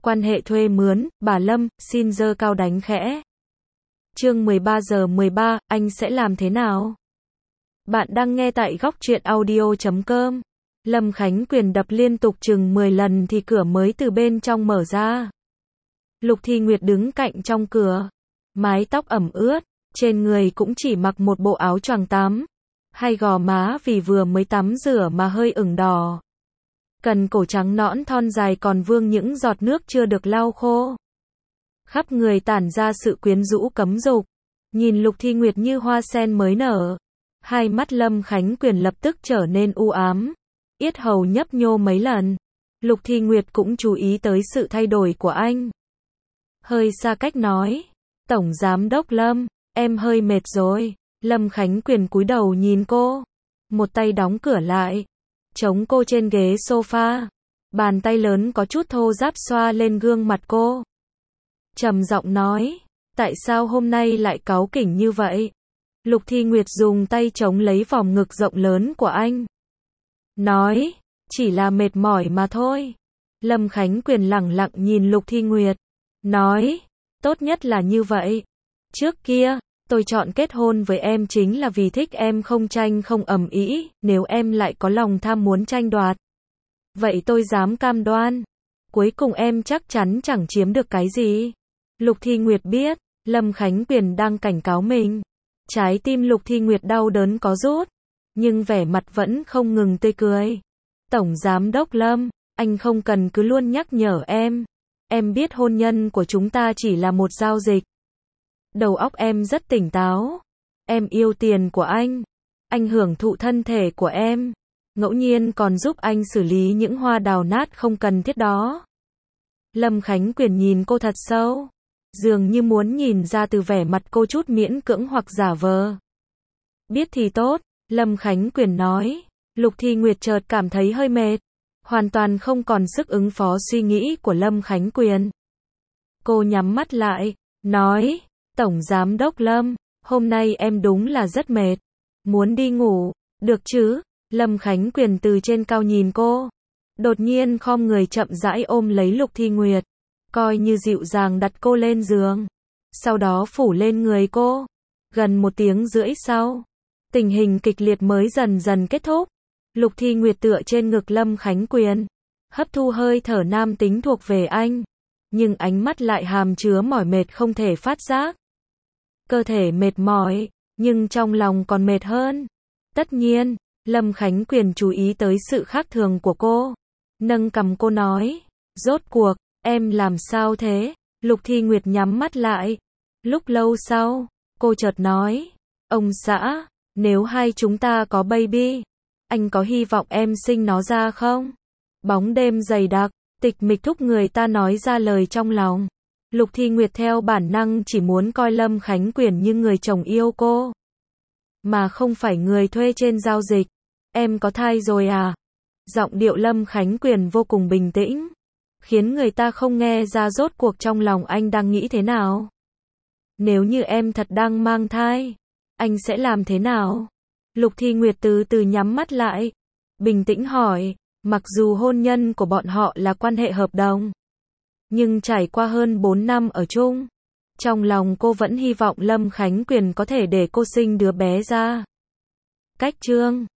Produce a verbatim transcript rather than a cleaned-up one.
Quan hệ thuê mướn, bà Lâm, xin giơ cao đánh khẽ. Chương mười ba giờ mười ba, anh sẽ làm thế nào? Bạn đang nghe tại góc truyện audio chấm com. Lâm Khánh Quyền đập liên tục chừng mười lần thì cửa mới từ bên trong mở ra. Lục Thi Nguyệt đứng cạnh trong cửa, mái tóc ẩm ướt, trên người cũng chỉ mặc một bộ áo choàng tắm, hai gò má vì vừa mới tắm rửa mà hơi ửng đỏ. Cần cổ trắng nõn thon dài còn vương những giọt nước chưa được lau khô. Khắp người tản ra sự quyến rũ cấm dục. Nhìn Lục Thi Nguyệt như hoa sen mới nở. Hai mắt Lâm Khánh Quyền lập tức trở nên u ám. Yết hầu nhấp nhô mấy lần. Lục Thi Nguyệt cũng chú ý tới sự thay đổi của anh. Hơi xa cách nói. Tổng Giám đốc Lâm, em hơi mệt rồi. Lâm Khánh Quyền cúi đầu nhìn cô. Một tay đóng cửa lại. Chống cô trên ghế sofa. Bàn tay lớn có chút thô ráp xoa lên gương mặt cô. Trầm giọng nói. Tại sao hôm nay lại cáu kỉnh như vậy? Lục Thi Nguyệt dùng tay chống lấy vòng ngực rộng lớn của anh. Nói. Chỉ là mệt mỏi mà thôi. Lâm Khánh Quyền lẳng lặng nhìn Lục Thi Nguyệt. Nói. Tốt nhất là như vậy. Trước kia, tôi chọn kết hôn với em chính là vì thích em không tranh không ầm ĩ, nếu em lại có lòng tham muốn tranh đoạt. Vậy tôi dám cam đoan. Cuối cùng em chắc chắn chẳng chiếm được cái gì. Lục Thi Nguyệt biết, Lâm Khánh Quyền đang cảnh cáo mình. Trái tim Lục Thi Nguyệt đau đớn có rút, nhưng vẻ mặt vẫn không ngừng tươi cười. Tổng Giám đốc Lâm, anh không cần cứ luôn nhắc nhở em. Em biết hôn nhân của chúng ta chỉ là một giao dịch. Đầu óc em rất tỉnh táo. Em yêu tiền của anh. Anh hưởng thụ thân thể của em. Ngẫu nhiên còn giúp anh xử lý những hoa đào nát không cần thiết đó. Lâm Khánh Quyền nhìn cô thật sâu. Dường như muốn nhìn ra từ vẻ mặt cô chút miễn cưỡng hoặc giả vờ. Biết thì tốt, Lâm Khánh Quyền nói. Lục Thi Nguyệt chợt cảm thấy hơi mệt. Hoàn toàn không còn sức ứng phó suy nghĩ của Lâm Khánh Quyền. Cô nhắm mắt lại, nói. Tổng Giám đốc Lâm, hôm nay em đúng là rất mệt. Muốn đi ngủ, được chứ? Lâm Khánh Quyền từ trên cao nhìn cô. Đột nhiên khom người chậm rãi ôm lấy Lục Thi Nguyệt. Coi như dịu dàng đặt cô lên giường. Sau đó phủ lên người cô. Gần một tiếng rưỡi sau, tình hình kịch liệt mới dần dần kết thúc. Lục Thi Nguyệt tựa trên ngực Lâm Khánh Quyền. Hấp thu hơi thở nam tính thuộc về anh. Nhưng ánh mắt lại hàm chứa mỏi mệt không thể phát giác. Cơ thể mệt mỏi, nhưng trong lòng còn mệt hơn. Tất nhiên, Lâm Khánh Quyền chú ý tới sự khác thường của cô. Nâng cằm cô nói. Rốt cuộc, em làm sao thế? Lục Thi Nguyệt nhắm mắt lại. Lúc lâu sau, cô chợt nói. Ông xã, nếu hai chúng ta có baby, anh có hy vọng em sinh nó ra không? Bóng đêm dày đặc, tịch mịch thúc người ta nói ra lời trong lòng. Lục Thi Nguyệt theo bản năng chỉ muốn coi Lâm Khánh Quyền như người chồng yêu cô, mà không phải người thuê trên giao dịch. Em có thai rồi à? Giọng điệu Lâm Khánh Quyền vô cùng bình tĩnh, khiến người ta không nghe ra rốt cuộc trong lòng anh đang nghĩ thế nào. Nếu như em thật đang mang thai, anh sẽ làm thế nào? Lục Thi Nguyệt từ từ nhắm mắt lại, bình tĩnh hỏi. Mặc dù hôn nhân của bọn họ là quan hệ hợp đồng, nhưng trải qua hơn bốn năm ở chung, trong lòng cô vẫn hy vọng Lâm Khánh Quyền có thể để cô sinh đứa bé ra. Cách chương